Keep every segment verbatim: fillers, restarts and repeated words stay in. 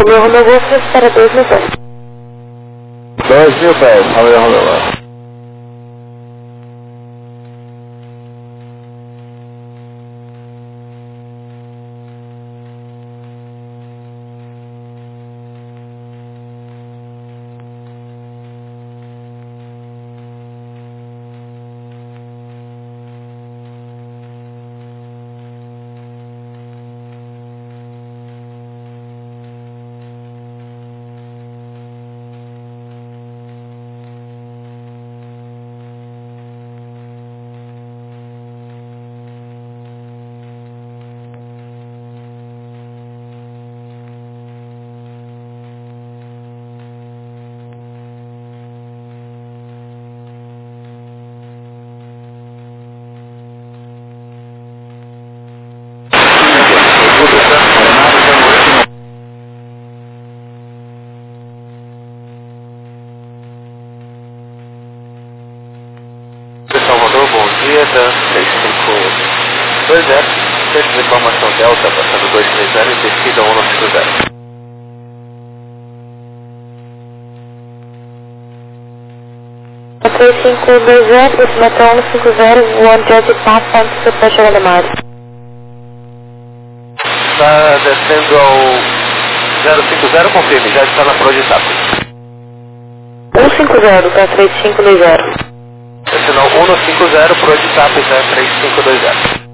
Romeu, Romeu Golf, espera dois mil pés. dois mil pés, Romeu, Romeu Golf. Salvador, bom dia, Dan seis cinco dois zero, centro de informação Delta, passando dois três zero e descida um nove cinco zero. três cinco dois zero, descimação um cinco zero, voando Jet Pathfinder, Suppression Alemar. Está descendo ao zero cinco zero, confirme, já está na projeção. um cinco zero, tá três cinco dois zero. Sinal um cinco zero, projeção três cinco dois zero.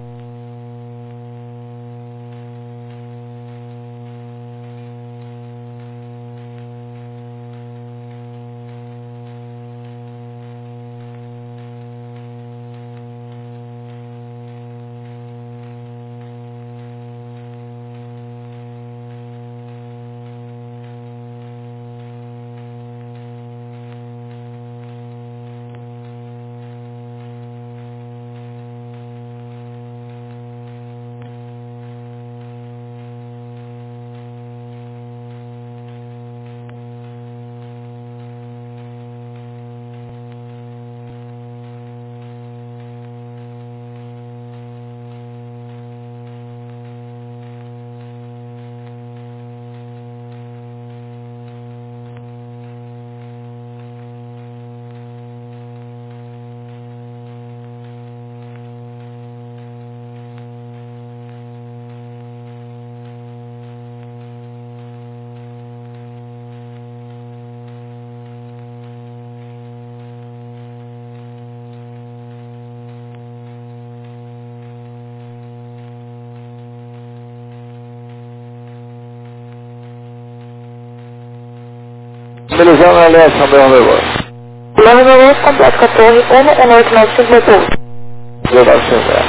Beleza, na leste, Romeu, Romeu Golf. Romeu, Romeu Golf, completo com a torre um um oito nove cinco, meu povo. zero nove cinco zero.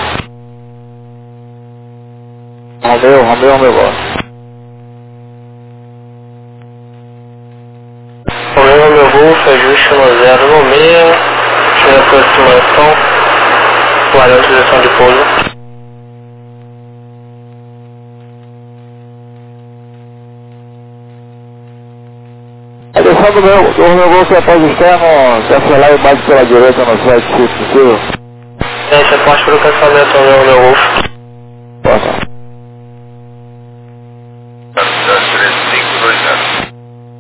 Romeu, Romeu, Romeu Golf. Romeu, Romeu Golf, ajuste no zero no meio, tira a aproximação, guardando direção de pouso. Atenção do meu, do Romeu Golf após externo, se acelerar e bate pela direita no sete, se possível. Gente, aposto para o cancelamento, Romeu, Romeu Golf. Posso. três cinco dois zero.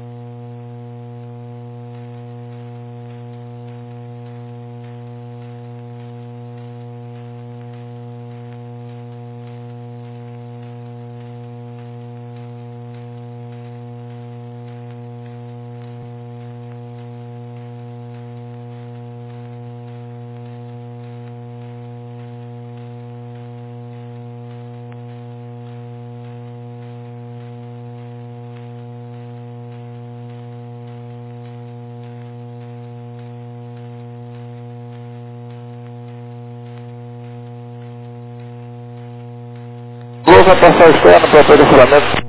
Golf passar externo para apoio do filamento.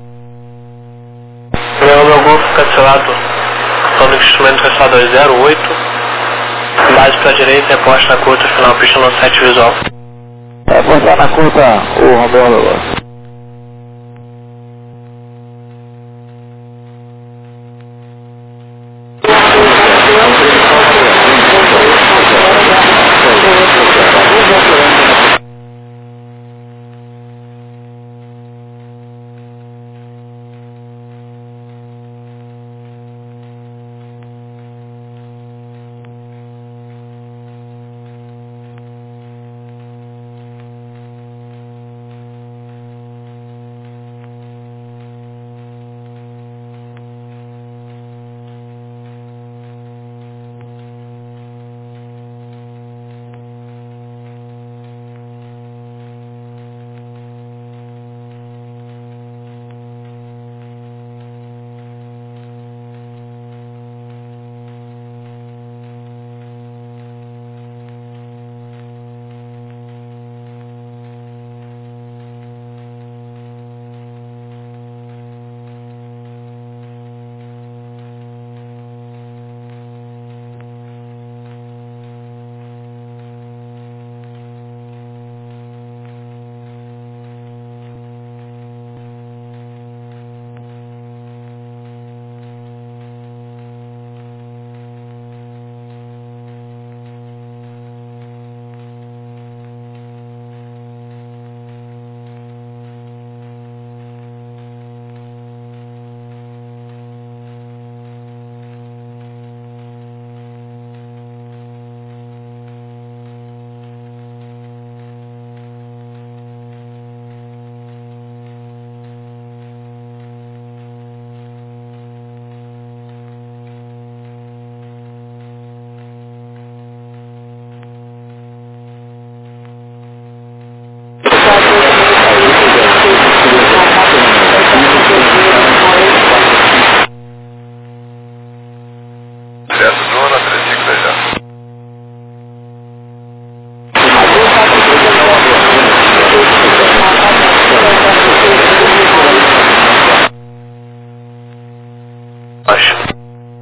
Romeu, Romeu Golf, cancelado. Tome de instrumento restado dois zero oito. Base para a direita e aposta na curta, final pista no sete visual. É, postar na curta o Romeu, Romeu Golf.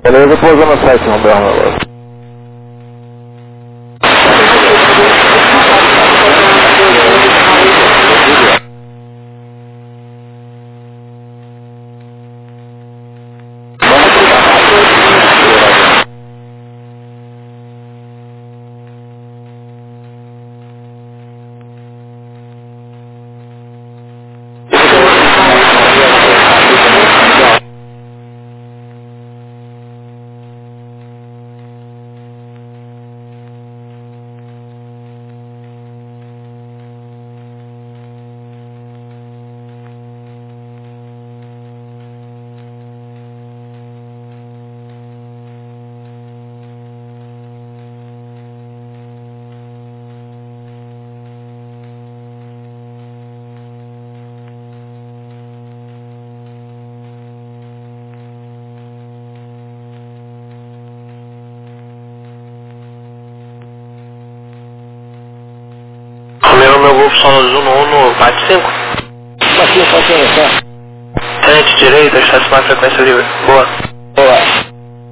Beleza, pousando no site, Romero agora. Meu Golfo Solo Zuno Uno, bate cinco. Baixinho, baixinho, tá? Tenente direita, estacionar frequência livre. Boa. Boa.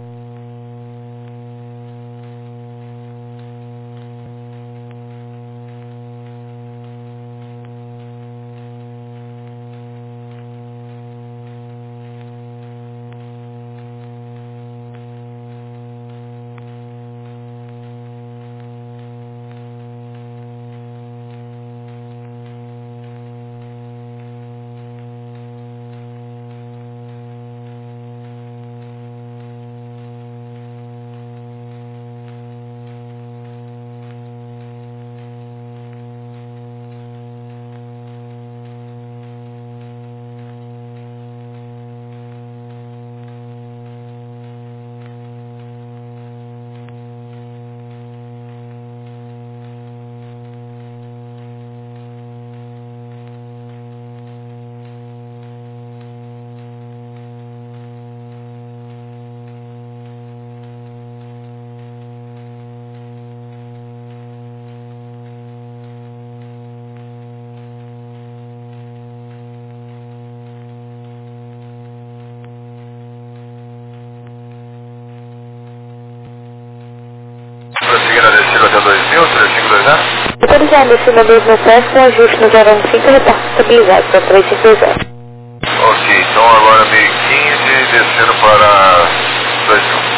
Prosseguindo a descida até dois mil, três cinco dois zero. Autorizado a descida dois mil pés com ajuste no zero um cinco, reporte estabilizado para três cinco dois zero. Ok, então agora meio quinze, descendo para dois mil.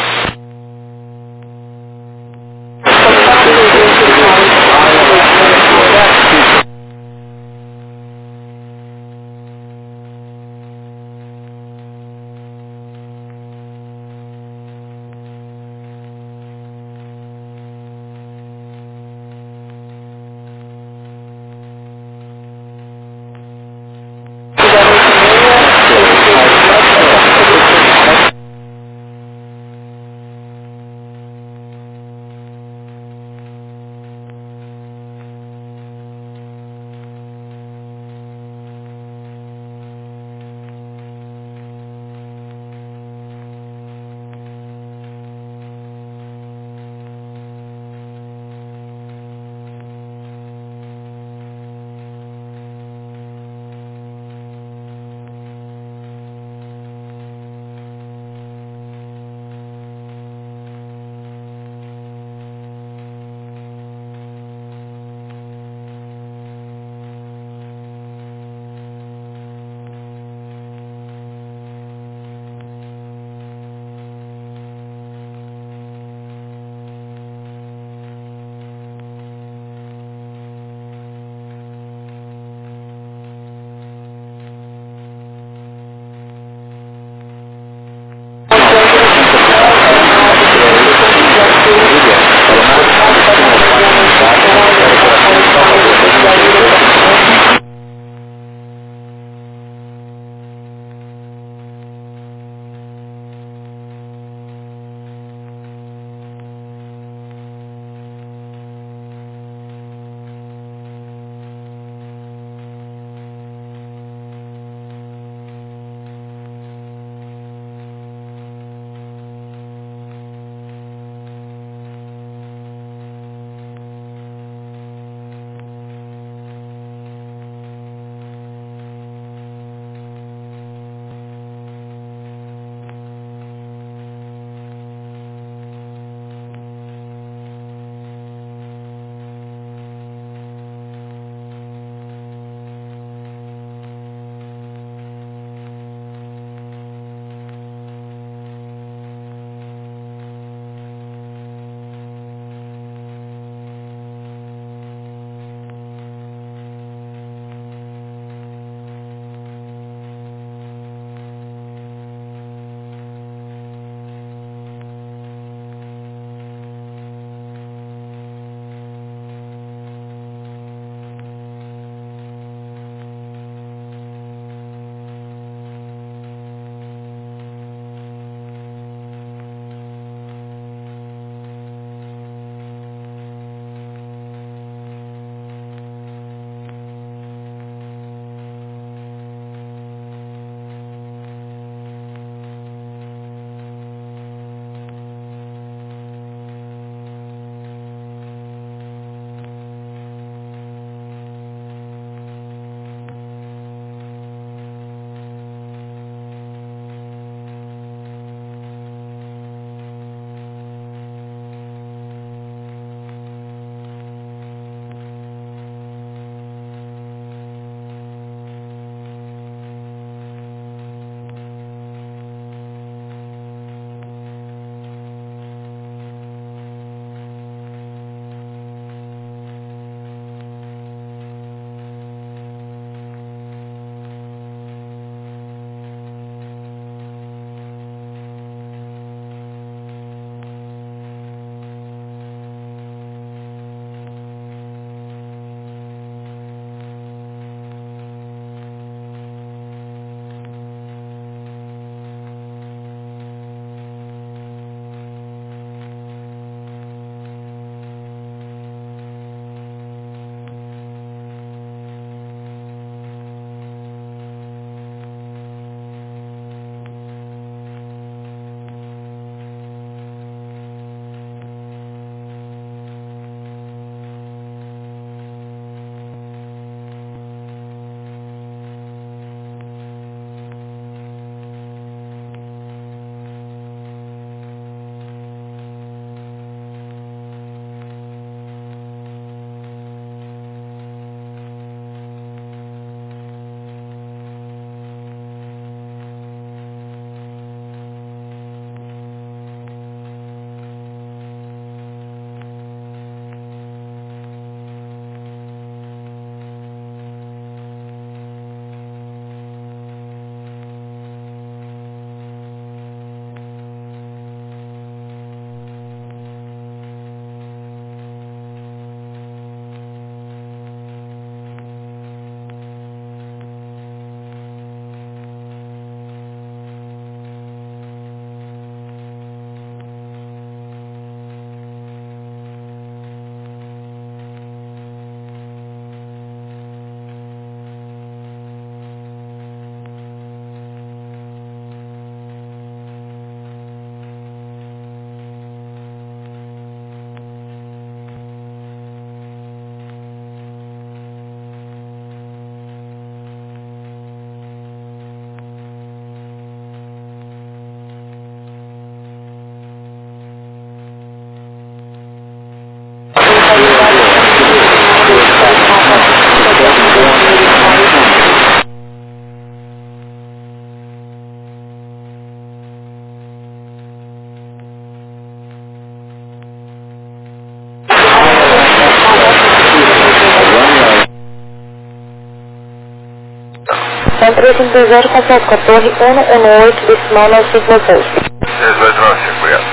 São três cinco dois zero, contato com a torre um um oito, decimal nove cinco nove seis. três oito nove cinco, obrigado.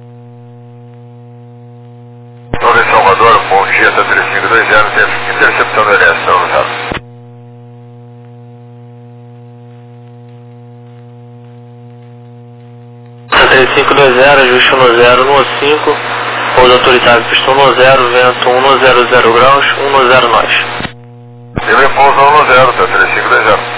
Torre Salvador, bom dia, tá três cinco dois zero, teve intercepção da direção, tá? três cinco dois zero, ajuste um zero no cinco, pouso autorizado, pista um zero, vento um zero zero graus, um zero nós. Ele pousa um zero, tá três cinco dois zero.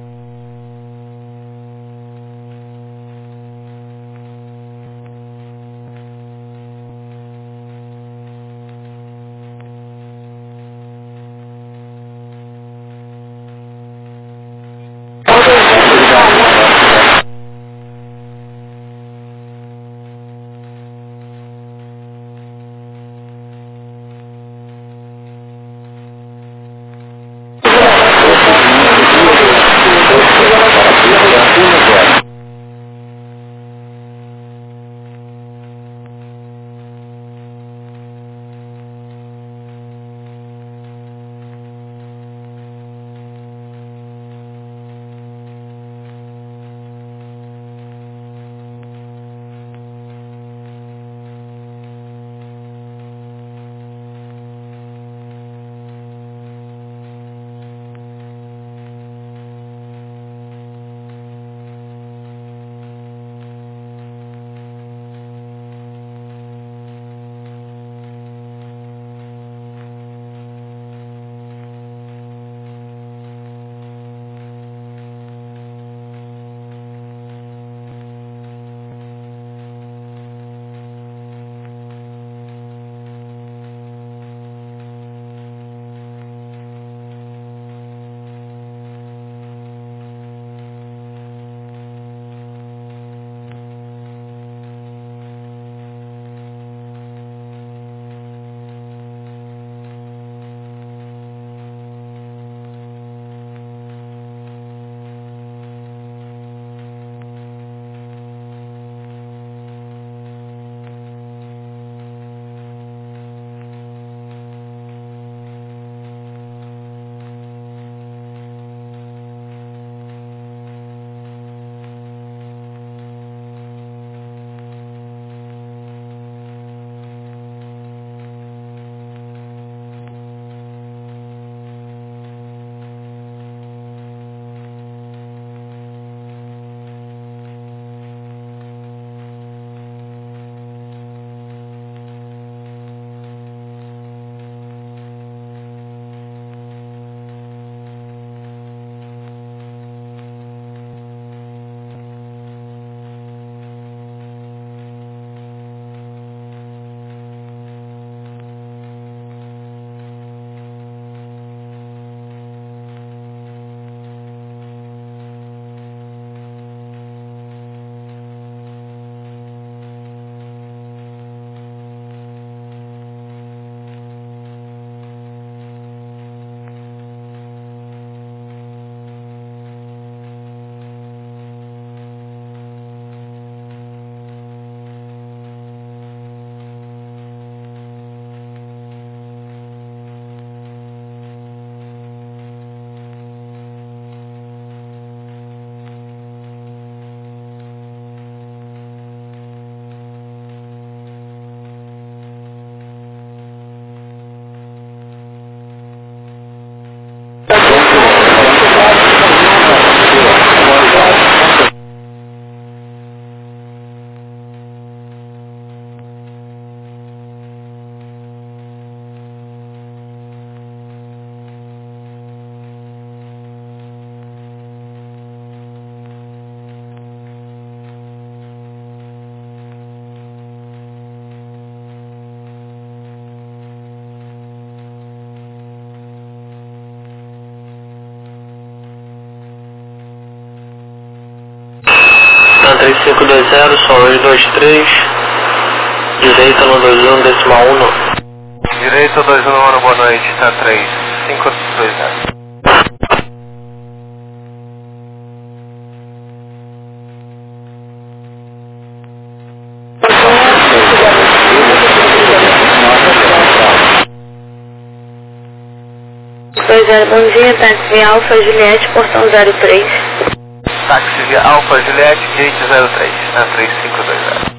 três cinco dois zero, só dois dois três, direita no dois um, decimal um. Direita dois um, boa noite, tá três cinco dois zero. dois zero, bom dia, táxi Alfa Juliette, portão zero três. Táxi Alfa Juliette, gate zero três, na três cinco dois zero.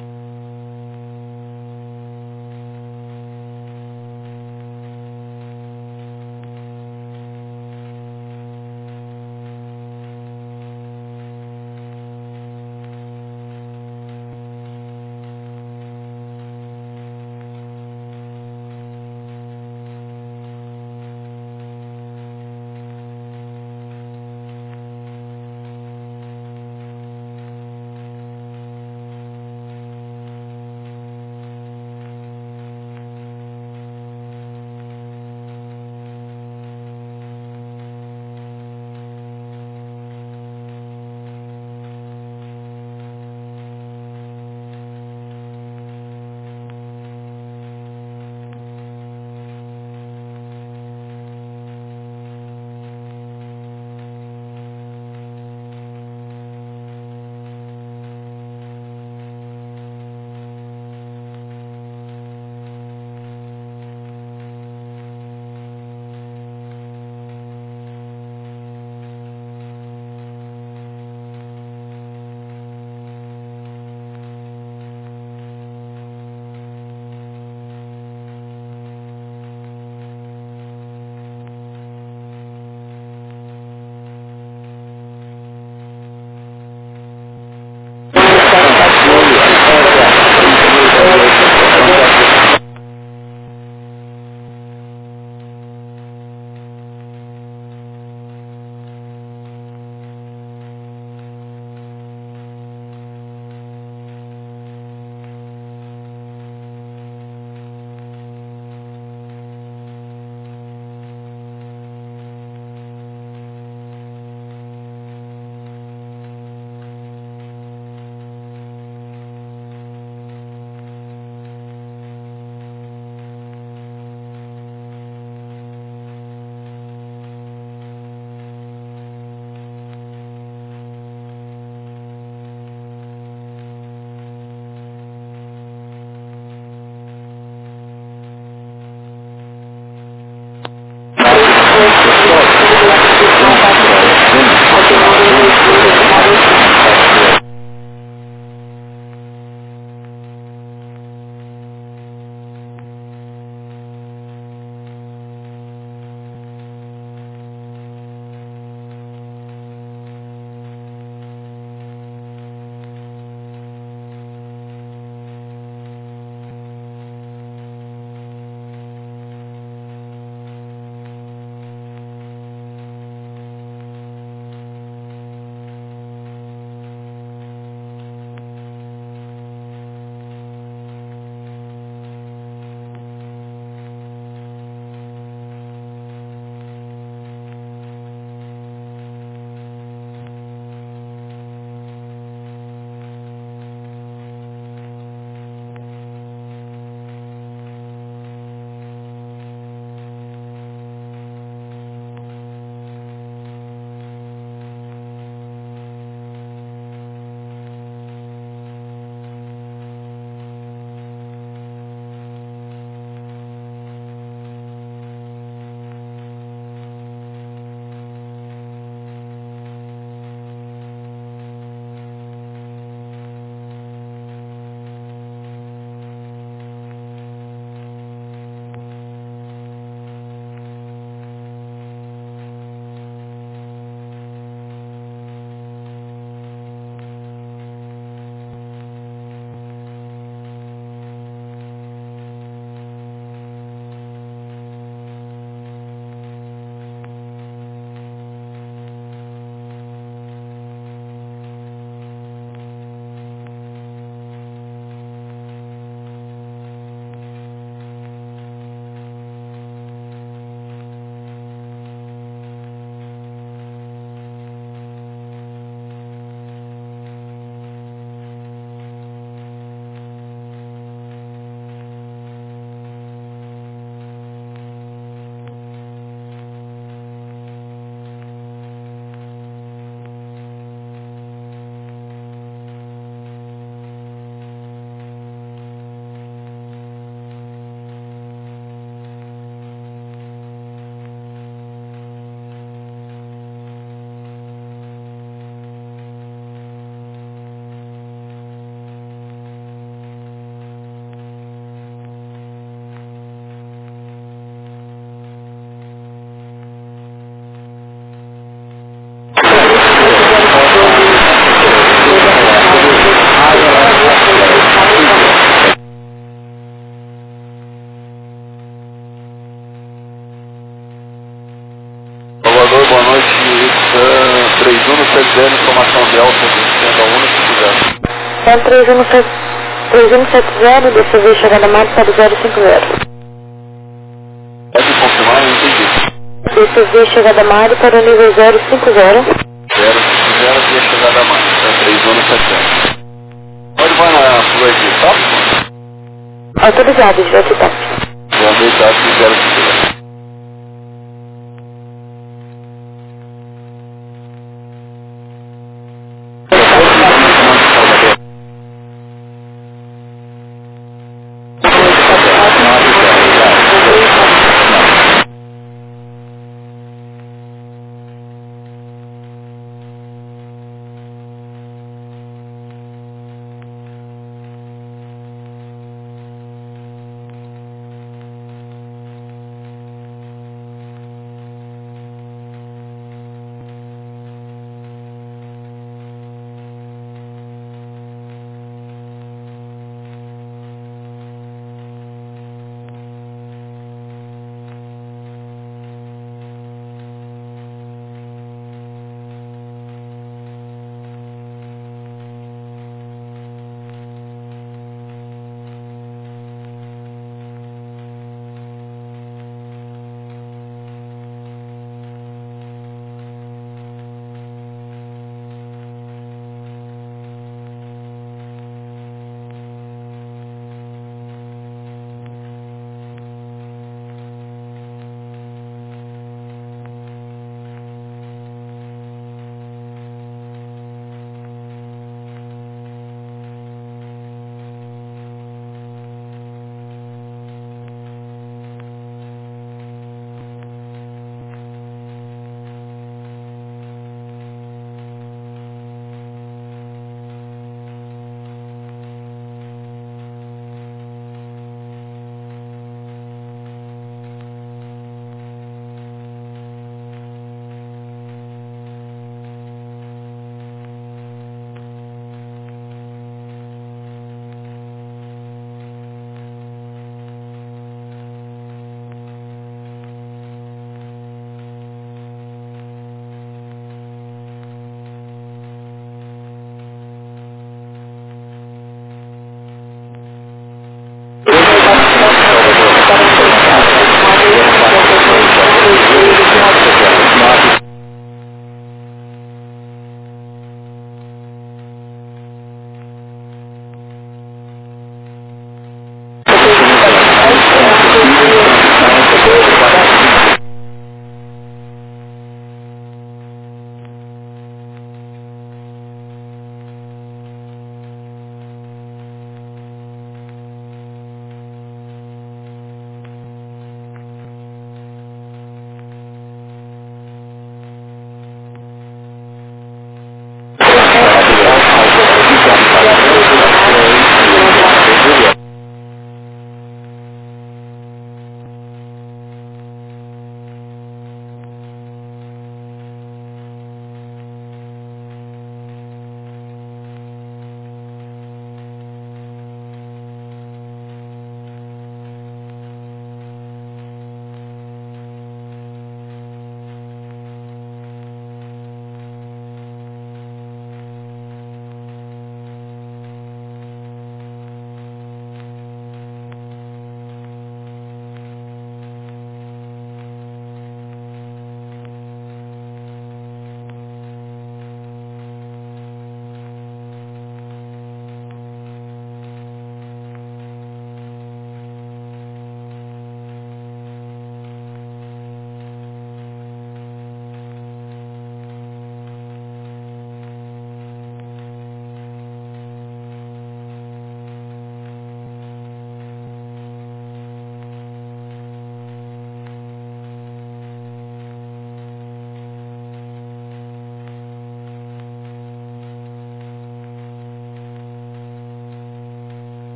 três um no sete zero, informação Delta, descendo a única cinco zero. Então três um no sete zero, D C V chegada mais para zero cinco zero. Pode confirmar, eu entendi. D C V chegada Mário para o nível zero cinco zero. zero cinco zero, via chegada a mais, então três um no sete zero. Pode vai na Fluid, tá? Autorizado, de J-Top. Boa noite, zero cinco zero.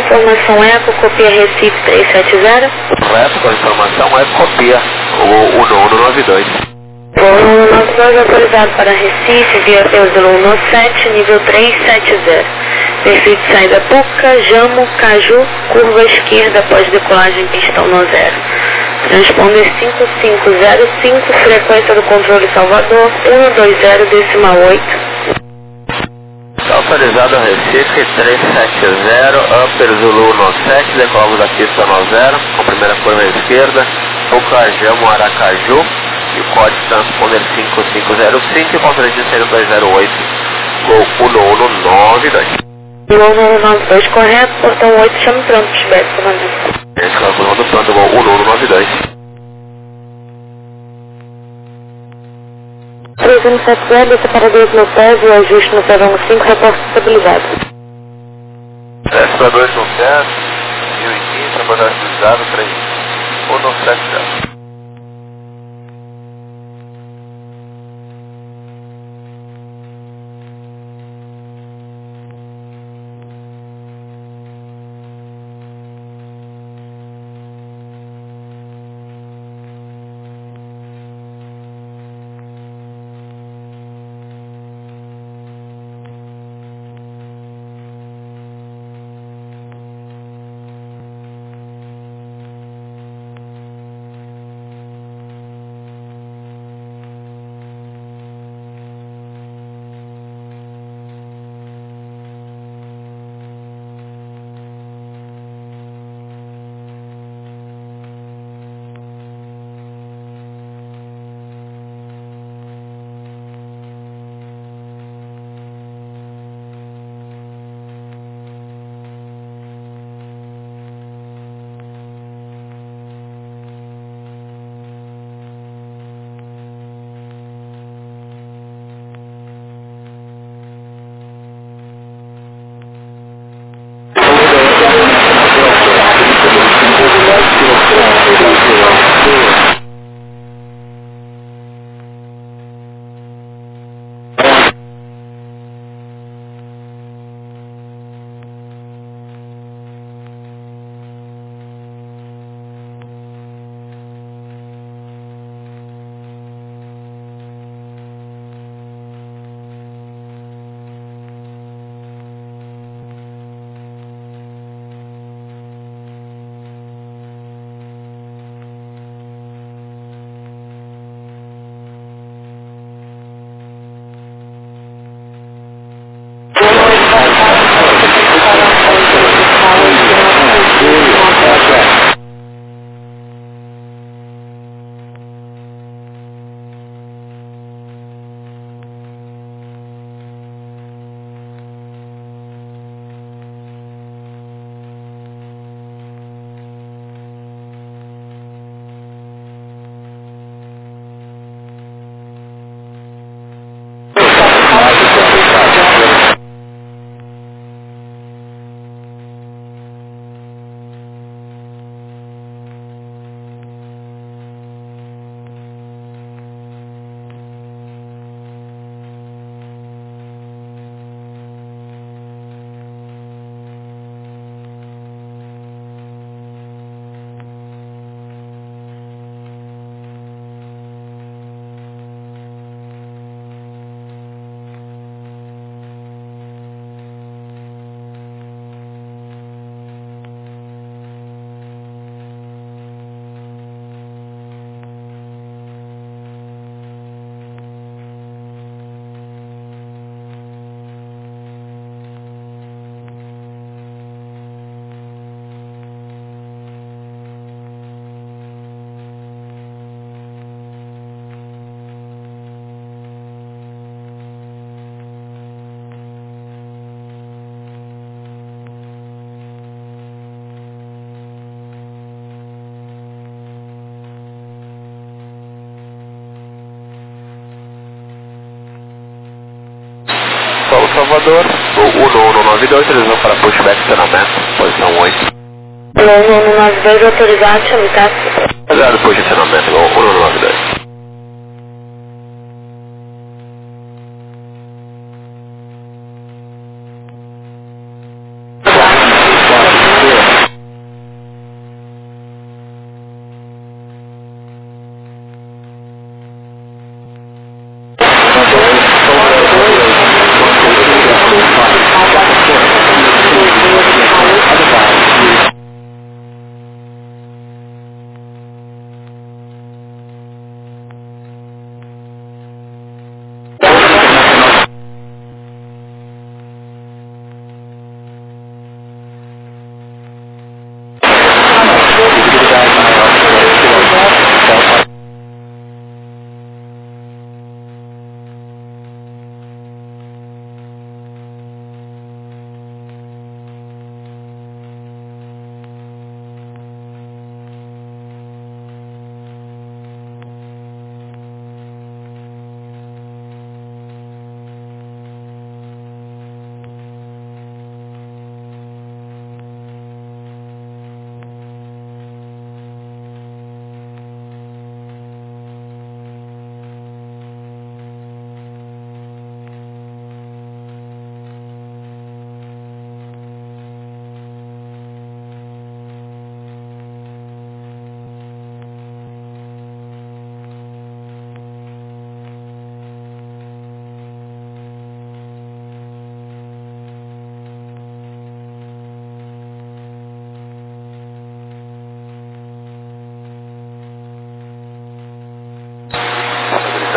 Informação Eco, copia Recife trezentos e setenta. Correto, com a informação é copia o, o nono nove dois. Voo nono nove dois autorizado para Recife, via Teodoro sete, nível trezentos e setenta. Perfil de saída Puca, Jamo, Caju, curva esquerda após decolagem pistão no zero. Transponder cinco cinco zero cinco, frequência do controle Salvador, cento e vinte decimal oito. Está autorizado a Recife trezentos e setenta, Upper Zulu no sete, decolamos da pista no zero, com a primeira curva à esquerda, Puca, Jamo, Aracaju, e o código transponder cinco cinco zero cinco e o controle de cento e vinte oito, com o nono nove dois. Voo nono nove dois correto, portão oito, chame pronto, Tibete, comandante. Esse é o comando pronto, o nono nove dois. trezentos e setenta, desce para dois mil pés e ajuste no pedão cinco, reporte de estabilidade. Desce para dois mil pés, mil e quinze, trabalhar utilizado, três um não sete zero. Salvador, o nono nove dois, eles vão para pushback estacionamento, posição oito. O nono nove dois autorizado, chame táxi. Obrigado, posicionamento, o nono nove dois.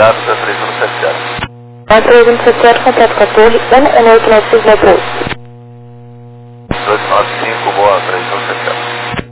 atualizado para três um sete zero. três um sete zero, contato com a torre um um oito nove cinco no pouso. dois nove cinco, boa, três um sete zero.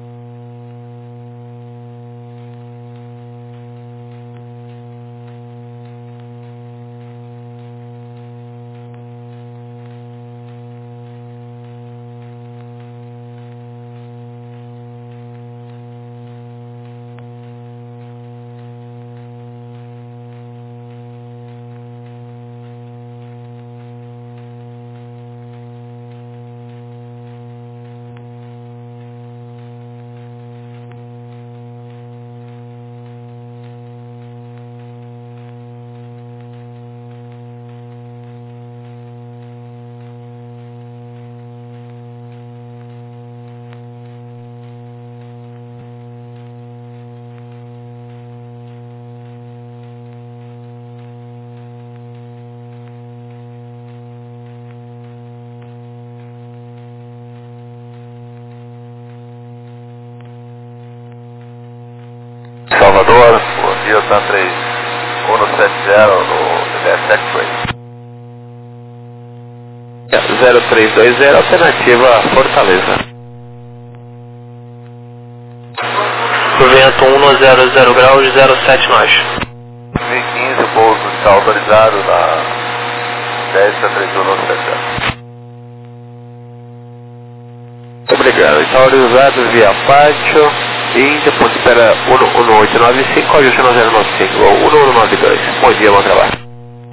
Salvador, bom dia, tá três um sete zero no D S X-Ray. zero três dois zero, alternativa Fortaleza. Vento um zero zero graus, zero sete nós. dois mil e quinze, o pouso está autorizado na dez para três um sete zero. Obrigado, está autorizado via pátio, Índia, ponto espera um um oito nove cinco, ajuste no zero nove cinco, um um nove dois. Bom dia, bom trabalho.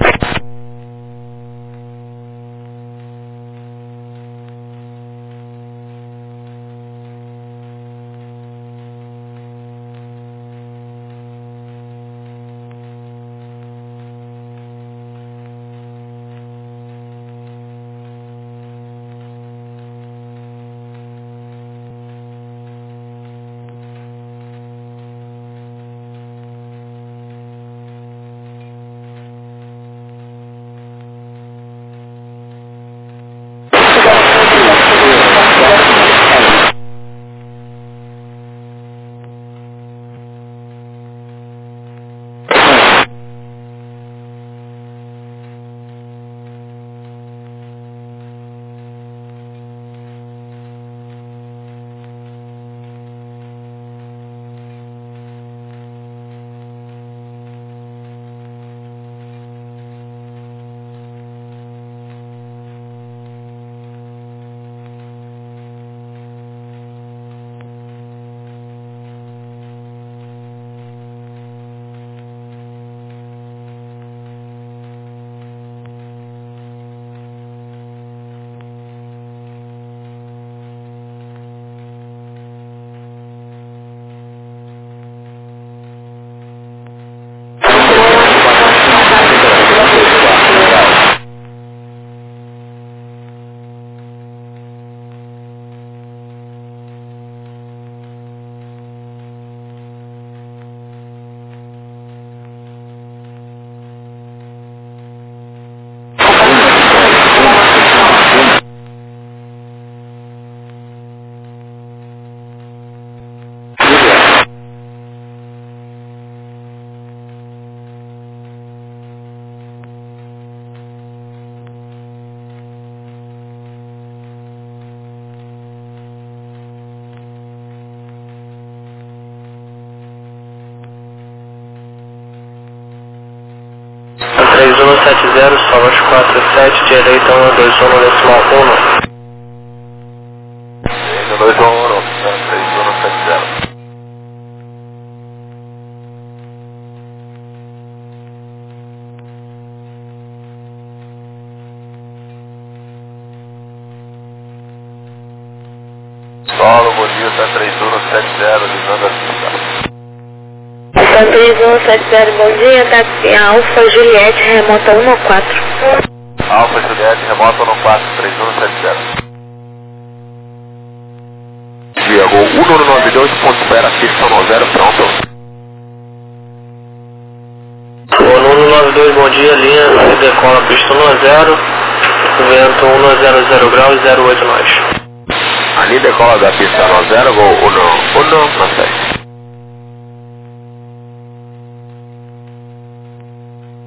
três um sete zero, Solos quatro sete, direita um dois um decimal um. um dois um, três um sete zero. Solo, bom dia, tá três um sete zero, ligando a pista. Tá três um sete zero, bom dia, táxi Alfa Juliette, remota um quatro. Alfa Juliette, remota um quatro, três um sete zero. Diego, um um nove dois, ponto espera, pista um zero, pronto. um um nove dois, bom dia, linha, decola pista um zero, vento um zero zero graus, zero oito nós. Ali decola da pista um zero, gol um um um, na seis.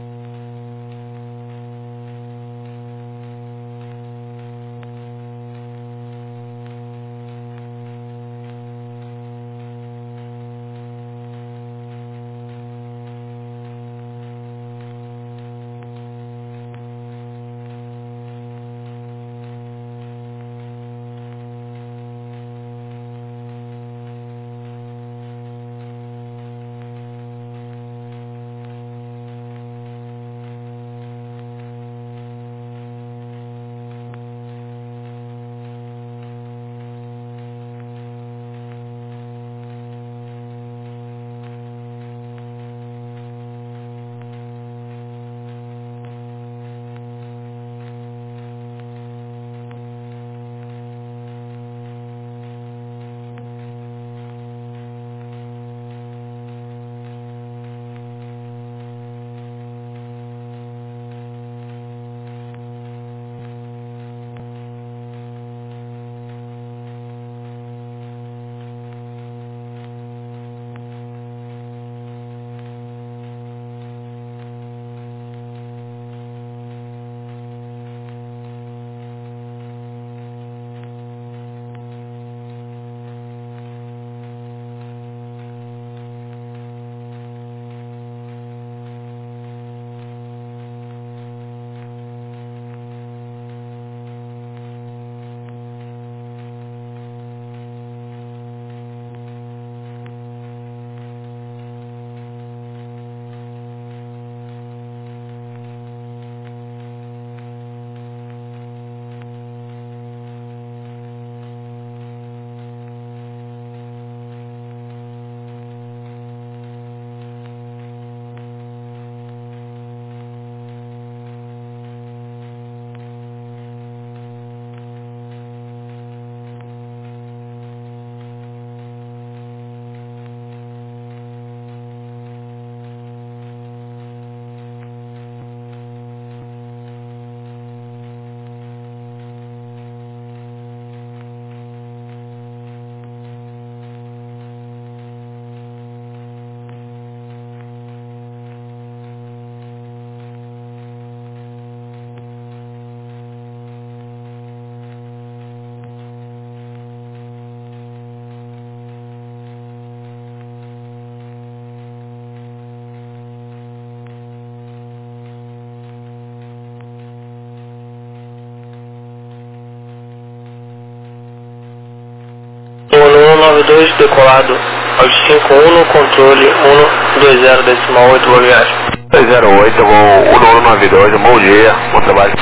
nove dois, decolado aos cinco um, controle um dois zero decimal oito, boa viagem. dois zero oito, voo um um nove dois, bom dia, bom trabalho.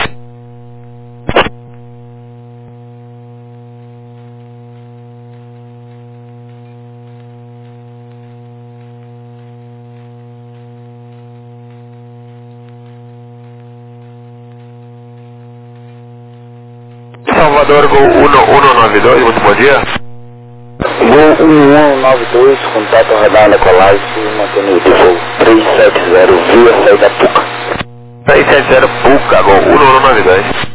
Salvador, Gol um um nove dois, muito bom dia. Gol um um nove dois, contato radar decolagem, mantendo de voo três sete zero, via saída Puca. três sete zero Puca, Gol um um nove dois.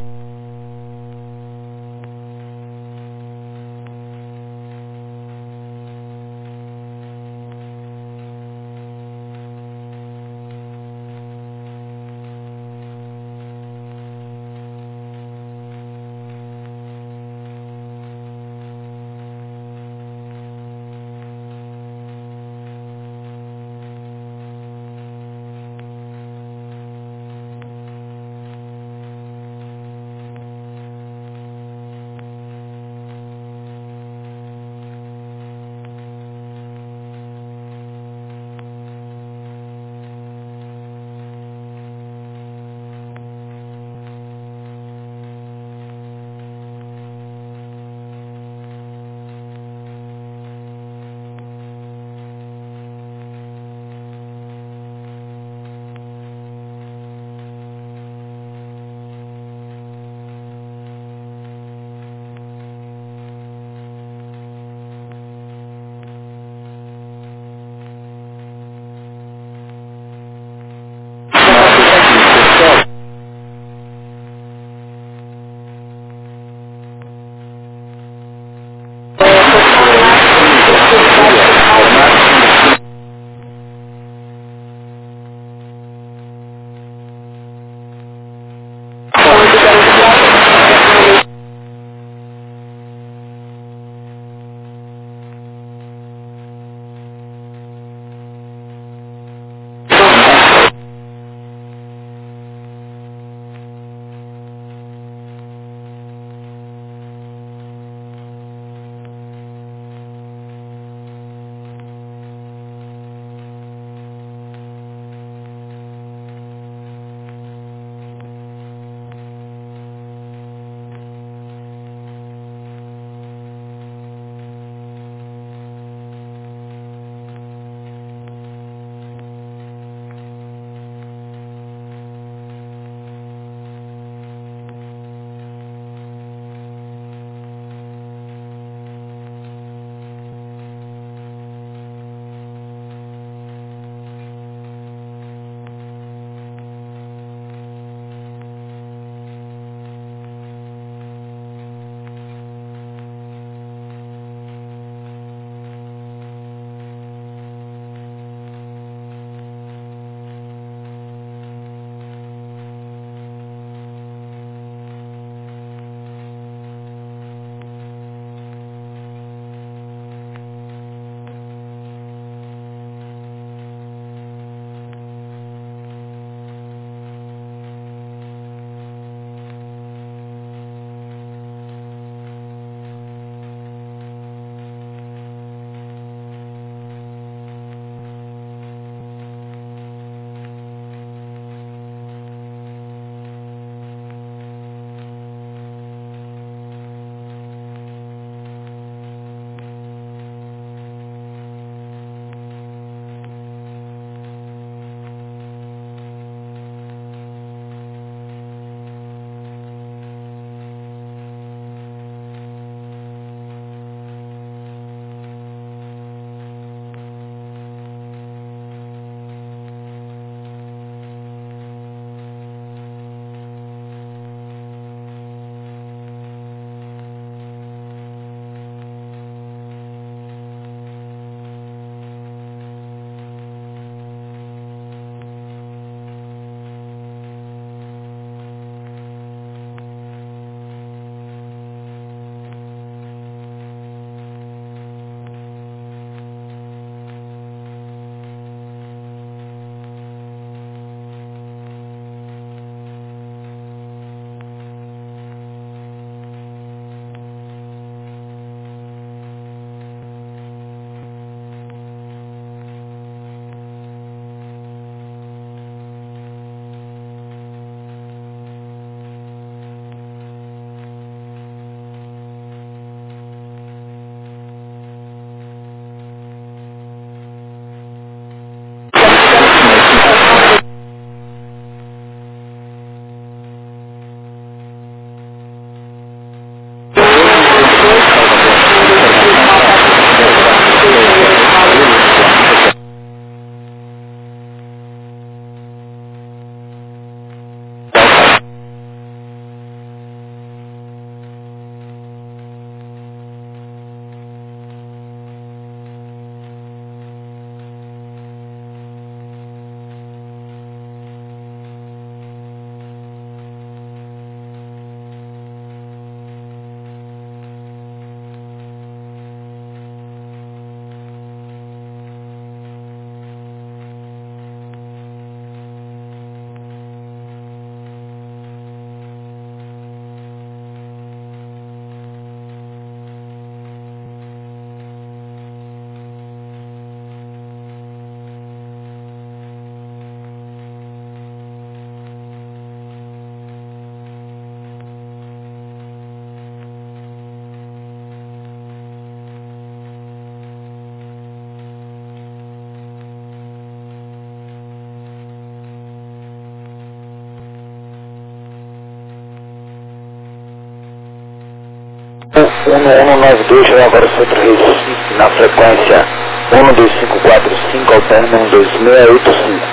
um um nove dois, agora Centro Recife, na frequência um dois cinco quatro cinco, alterna um dois seis oito cinco.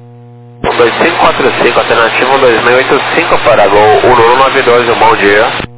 um dois cinco quatro cinco, alternativa um dois seis oito cinco para Gol um um nove dois, um bom dia.